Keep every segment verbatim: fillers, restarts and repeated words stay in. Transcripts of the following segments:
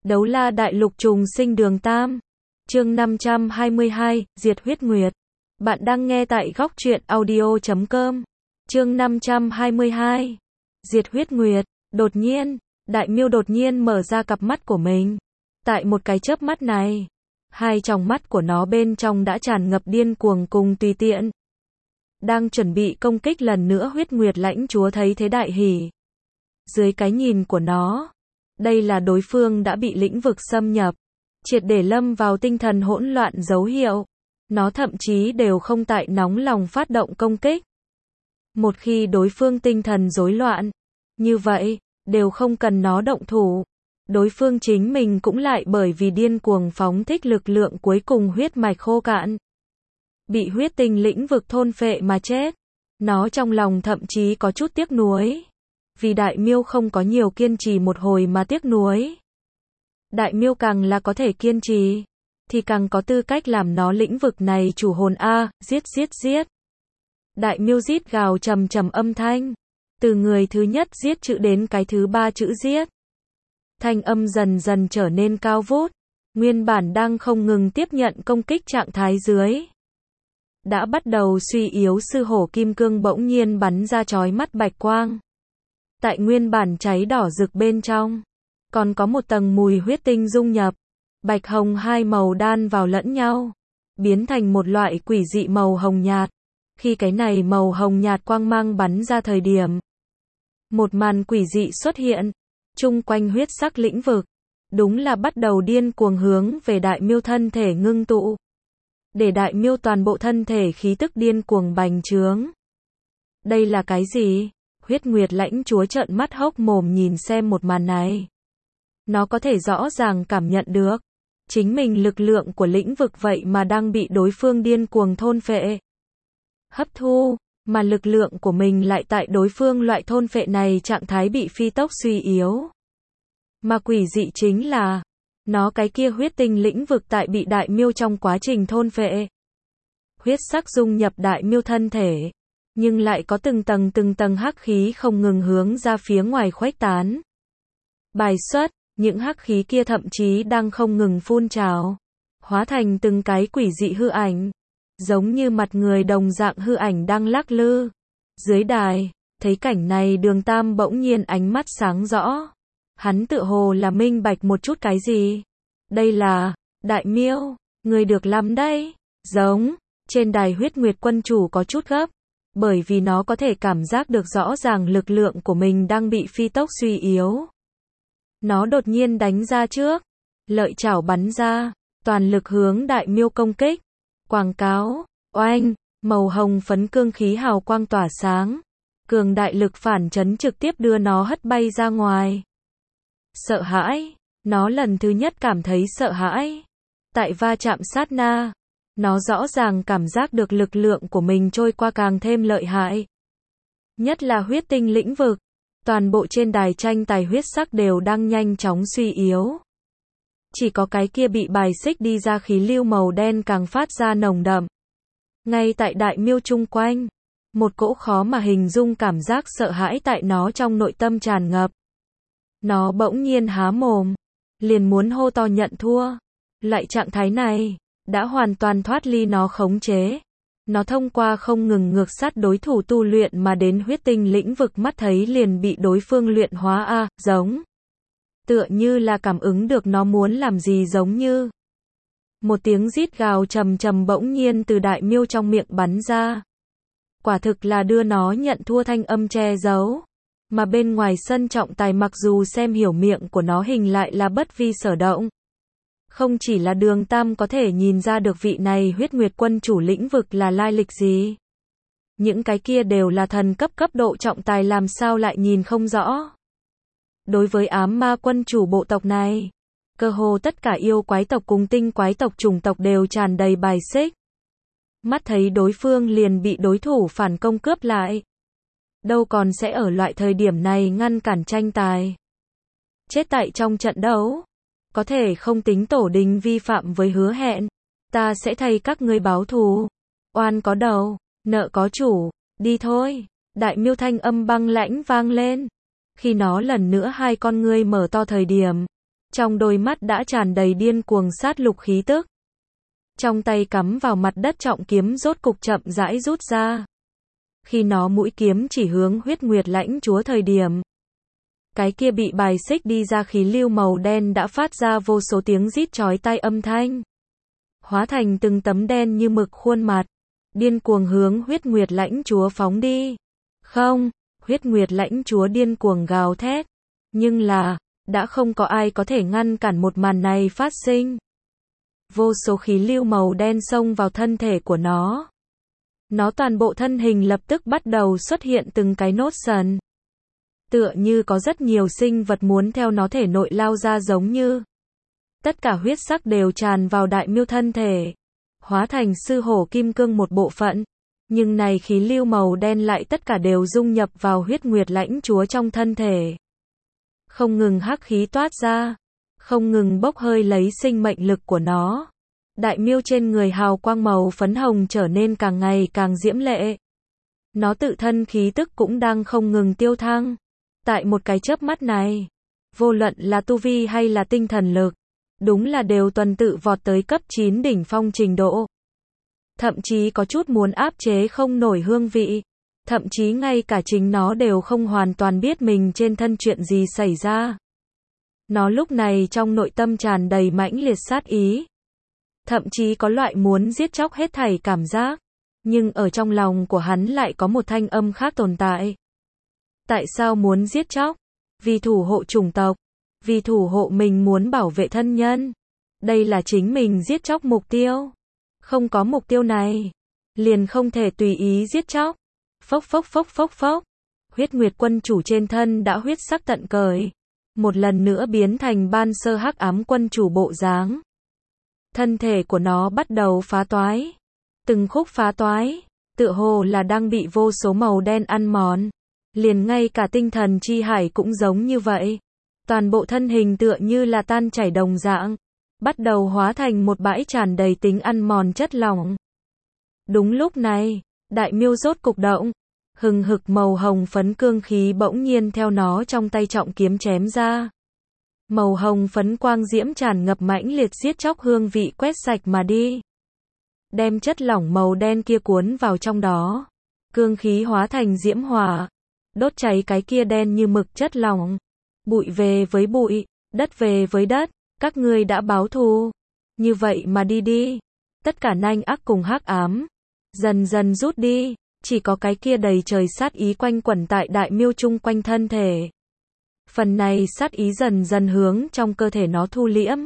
Đấu la đại lục trùng sinh đường Tam. Chương năm trăm hai mươi hai, Diệt huyết nguyệt. Bạn đang nghe tại góc truyện audio chấm com. Chương năm trăm hai mươi hai. Diệt huyết nguyệt. Đột nhiên, Đại Miêu đột nhiên mở ra cặp mắt của mình. Tại một cái chớp mắt này, hai tròng mắt của nó bên trong đã tràn ngập điên cuồng cùng tùy tiện. Đang chuẩn bị công kích lần nữa, huyết nguyệt lãnh chúa thấy thế đại hỉ. Dưới cái nhìn của nó, đây là đối phương đã bị lĩnh vực xâm nhập, triệt để lâm vào tinh thần hỗn loạn dấu hiệu. Nó thậm chí đều không tại nóng lòng phát động công kích. Một khi đối phương tinh thần rối loạn, như vậy, đều không cần nó động thủ. Đối phương chính mình cũng lại bởi vì điên cuồng phóng thích lực lượng cuối cùng huyết mạch khô cạn, bị huyết tinh lĩnh vực thôn phệ mà chết. Nó trong lòng thậm chí có chút tiếc nuối. Vì Đại Miêu không có nhiều kiên trì một hồi mà tiếc nuối. Đại Miêu càng là có thể kiên trì, thì càng có tư cách làm nó lĩnh vực này chủ hồn a, giết giết giết. Đại Miêu rít gào trầm trầm âm thanh, từ người thứ nhất giết chữ đến cái thứ ba chữ giết. Thanh âm dần dần trở nên cao vút, nguyên bản đang không ngừng tiếp nhận công kích trạng thái dưới. Đã bắt đầu suy yếu sư hổ kim cương bỗng nhiên bắn ra chói mắt bạch quang. Tại nguyên bản cháy đỏ rực bên trong, còn có một tầng mùi huyết tinh dung nhập, bạch hồng hai màu đan vào lẫn nhau, biến thành một loại quỷ dị màu hồng nhạt. Khi cái này màu hồng nhạt quang mang bắn ra thời điểm, một màn quỷ dị xuất hiện, chung quanh huyết sắc lĩnh vực, đúng là bắt đầu điên cuồng hướng về Đại Miêu thân thể ngưng tụ. Để Đại Miêu toàn bộ thân thể khí tức điên cuồng bành trướng. Đây là cái gì? Huyết nguyệt lãnh chúa trợn mắt hốc mồm nhìn xem một màn này. Nó có thể rõ ràng cảm nhận được, chính mình lực lượng của lĩnh vực vậy mà đang bị đối phương điên cuồng thôn phệ, hấp thu, mà lực lượng của mình lại tại đối phương loại thôn phệ này trạng thái bị phi tốc suy yếu. Mà quỷ dị chính là, nó cái kia huyết tinh lĩnh vực tại bị Đại Miêu trong quá trình thôn phệ, huyết sắc dung nhập Đại Miêu thân thể, nhưng lại có từng tầng từng tầng hắc khí không ngừng hướng ra phía ngoài khuếch tán. Bài xuất, những hắc khí kia thậm chí đang không ngừng phun trào, hóa thành từng cái quỷ dị hư ảnh, giống như mặt người đồng dạng hư ảnh đang lắc lư. Dưới đài, thấy cảnh này Đường Tam bỗng nhiên ánh mắt sáng rõ. Hắn tựa hồ là minh bạch một chút cái gì. Đây là, Đại Miêu, người được lắm đây. Giống, trên đài huyết nguyệt quân chủ có chút gấp, bởi vì nó có thể cảm giác được rõ ràng lực lượng của mình đang bị phi tốc suy yếu. Nó đột nhiên đánh ra trước, lợi chảo bắn ra, toàn lực hướng Đại Miêu công kích. Quảng cáo, oanh, màu hồng phấn cương khí hào quang tỏa sáng, cường đại lực phản chấn trực tiếp đưa nó hất bay ra ngoài. Sợ hãi, nó lần thứ nhất cảm thấy sợ hãi. Tại va chạm sát na, nó rõ ràng cảm giác được lực lượng của mình trôi qua càng thêm lợi hại. Nhất là huyết tinh lĩnh vực, toàn bộ trên đài tranh tài huyết sắc đều đang nhanh chóng suy yếu. Chỉ có cái kia bị bài xích đi ra khí lưu màu đen càng phát ra nồng đậm. Ngay tại Đại Miêu chung quanh, một cỗ khó mà hình dung cảm giác sợ hãi tại nó trong nội tâm tràn ngập. Nó bỗng nhiên há mồm, liền muốn hô to nhận thua. Loại trạng thái này, đã hoàn toàn thoát ly nó khống chế. Nó thông qua không ngừng ngược sát đối thủ tu luyện mà đến huyết tinh lĩnh vực mắt thấy liền bị đối phương luyện hóa a, giống. Tựa như là cảm ứng được nó muốn làm gì giống như. Một tiếng rít gào trầm trầm bỗng nhiên từ Đại Miêu trong miệng bắn ra. Quả thực là đưa nó nhận thua thanh âm che giấu. Mà bên ngoài sân trọng tài mặc dù xem hiểu miệng của nó hình lại là bất vi sở động. Không chỉ là Đường Tam có thể nhìn ra được vị này huyết nguyệt quân chủ lĩnh vực là lai lịch gì. Những cái kia đều là thần cấp cấp độ trọng tài làm sao lại nhìn không rõ. Đối với ám ma quân chủ bộ tộc này, cơ hồ tất cả yêu quái tộc cùng tinh quái tộc chủng tộc đều tràn đầy bài xích. Mắt thấy đối phương liền bị đối thủ phản công cướp lại. Đâu còn sẽ ở loại thời điểm này ngăn cản tranh tài. Chết tại trong trận đấu. Có thể không tính tổ đình vi phạm với hứa hẹn. Ta sẽ thay các ngươi báo thù. Oan có đầu, nợ có chủ. Đi thôi. Đại Miêu thanh âm băng lãnh vang lên. Khi nó lần nữa hai con ngươi mở to thời điểm, Trong đôi mắt đã tràn đầy điên cuồng sát lục khí tức. Trong tay cắm vào mặt đất trọng kiếm rốt cục chậm rãi rút ra. Khi nó mũi kiếm chỉ hướng huyết nguyệt lãnh chúa thời điểm. Cái kia bị bài xích đi ra khí lưu màu đen đã phát ra vô số tiếng rít chói tai âm thanh. Hóa thành từng tấm đen như mực khuôn mặt. Điên cuồng hướng huyết nguyệt lãnh chúa phóng đi. Không, huyết nguyệt lãnh chúa điên cuồng gào thét. Nhưng là, đã không có ai có thể ngăn cản một màn này phát sinh. Vô số khí lưu màu đen xông vào thân thể của nó. Nó toàn bộ thân hình lập tức bắt đầu xuất hiện từng cái nốt sần. Tựa như có rất nhiều sinh vật muốn theo nó thể nội lao ra giống như. Tất cả huyết sắc đều tràn vào đại miêu thân thể. Hóa thành sư hổ kim cương một bộ phận. Nhưng này khí lưu màu đen lại tất cả đều dung nhập vào huyết nguyệt lãnh chúa trong thân thể. Không ngừng hắc khí toát ra. Không ngừng bốc hơi lấy sinh mệnh lực của nó. Đại miêu trên người hào quang màu phấn hồng trở nên càng ngày càng diễm lệ. Nó tự thân khí tức cũng đang không ngừng tiêu thăng. Tại một cái chớp mắt này, vô luận là tu vi hay là tinh thần lực, đúng là đều tuần tự vọt tới cấp chín đỉnh phong trình độ. Thậm chí có chút muốn áp chế không nổi hương vị. Thậm chí ngay cả chính nó đều không hoàn toàn biết mình trên thân chuyện gì xảy ra. Nó lúc này trong nội tâm tràn đầy mãnh liệt sát ý. Thậm chí có loại muốn giết chóc hết thảy cảm giác. Nhưng ở trong lòng của hắn lại có một thanh âm khác tồn tại. Tại sao muốn giết chóc? Vì thủ hộ chủng tộc. Vì thủ hộ mình muốn bảo vệ thân nhân. Đây là chính mình giết chóc mục tiêu. Không có mục tiêu này, liền không thể tùy ý giết chóc. Phốc phốc phốc phốc phốc. Huyết Nguyệt quân chủ trên thân đã huyết sắc tận cởi. Một lần nữa biến thành ban sơ hắc ám quân chủ bộ dáng. Thân thể của nó bắt đầu phá toái. Từng khúc phá toái, tựa hồ là đang bị vô số màu đen ăn mòn. Liền ngay cả tinh thần chi hải cũng giống như vậy. Toàn bộ thân hình tựa như là tan chảy đồng dạng. Bắt đầu hóa thành một bãi tràn đầy tính ăn mòn chất lỏng. Đúng lúc này, đại miêu rốt cục động. Hừng hực màu hồng phấn cương khí bỗng nhiên theo nó trong tay trọng kiếm chém ra. Màu hồng phấn quang diễm tràn ngập mãnh liệt giết chóc hương vị quét sạch mà đi. Đem chất lỏng màu đen kia cuốn vào trong đó. Cương khí hóa thành diễm hỏa. Đốt cháy cái kia đen như mực chất lỏng. Bụi về với bụi, đất về với đất. Các ngươi đã báo thù. Như vậy mà đi đi. Tất cả nanh ác cùng hắc ám. Dần dần rút đi. Chỉ có cái kia đầy trời sát ý quanh quẩn tại đại miêu chung quanh thân thể. Phần này sát ý dần dần hướng trong cơ thể nó thu liễm.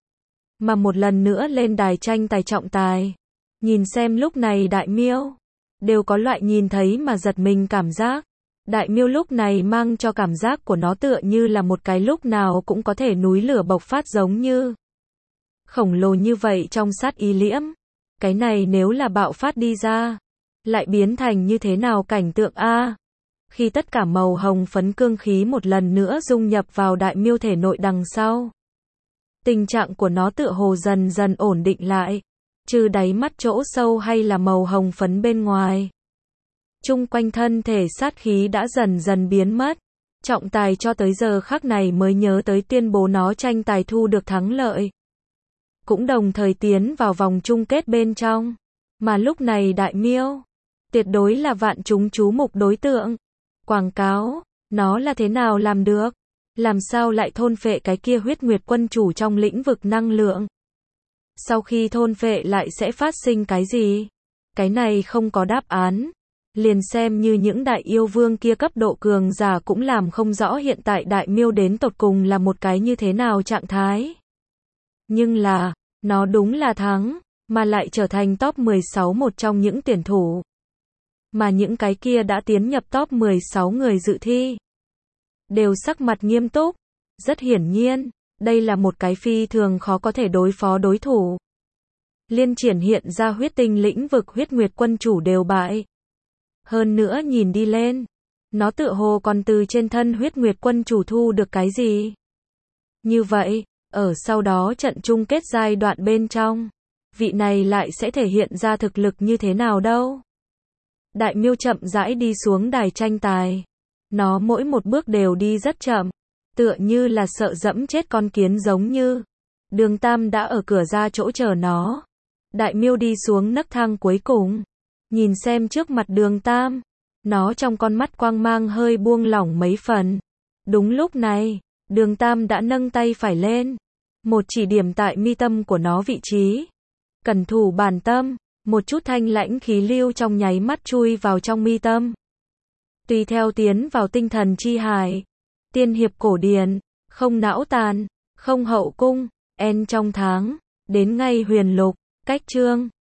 Mà một lần nữa lên đài tranh tài trọng tài. Nhìn xem lúc này đại miêu. Đều có loại nhìn thấy mà giật mình cảm giác. Đại miêu lúc này mang cho cảm giác của nó tựa như là một cái lúc nào cũng có thể núi lửa bộc phát giống như. Khổng lồ như vậy trong sát ý liễm. Cái này nếu là bạo phát đi ra. Lại biến thành như thế nào cảnh tượng a? Khi tất cả màu hồng phấn cương khí một lần nữa dung nhập vào đại miêu thể nội đằng sau. Tình trạng của nó tựa hồ dần dần ổn định lại. Trừ đáy mắt chỗ sâu hay là màu hồng phấn bên ngoài. Chung quanh thân thể sát khí đã dần dần biến mất. Trọng tài cho tới giờ khắc này mới nhớ tới tuyên bố nó tranh tài thu được thắng lợi. Cũng đồng thời tiến vào vòng chung kết bên trong. Mà lúc này đại miêu. Tuyệt đối là vạn chúng chú mục đối tượng. Quảng cáo, nó là thế nào làm được? Làm sao lại thôn phệ cái kia huyết nguyệt quân chủ trong lĩnh vực năng lượng? Sau khi thôn phệ lại sẽ phát sinh cái gì? Cái này không có đáp án. Liền xem như những đại yêu vương kia cấp độ cường giả cũng làm không rõ hiện tại đại miêu đến tột cùng là một cái như thế nào trạng thái. Nhưng là, nó đúng là thắng, mà lại trở thành top mười sáu một trong những tuyển thủ. Mà những cái kia đã tiến nhập top mười sáu người dự thi. Đều sắc mặt nghiêm túc. Rất hiển nhiên, đây là một cái phi thường khó có thể đối phó đối thủ. Liên triển hiện ra huyết tinh lĩnh vực huyết nguyệt quân chủ đều bại. Hơn nữa nhìn đi lên, nó tựa hồ còn từ trên thân huyết nguyệt quân chủ thu được cái gì. Như vậy, ở sau đó trận chung kết giai đoạn bên trong, vị này lại sẽ thể hiện ra thực lực như thế nào đâu. Đại miêu chậm rãi đi xuống đài tranh tài. Nó mỗi một bước đều đi rất chậm. Tựa như là sợ dẫm chết con kiến giống như. Đường Tam đã ở cửa ra chỗ chờ nó. Đại miêu đi xuống nấc thang cuối cùng. Nhìn xem trước mặt Đường Tam. Nó trong con mắt quang mang hơi buông lỏng mấy phần. Đúng lúc này, Đường Tam đã nâng tay phải lên. Một chỉ điểm tại mi tâm của nó vị trí. Cẩn thủ bản tâm, một chút thanh lãnh khí lưu trong nháy mắt chui vào trong mi tâm. Tùy theo tiến vào tinh thần chi hải. Tiên hiệp cổ điển, không não tàn, không hậu cung, en trong tháng, đến ngay huyền lục, cách chương.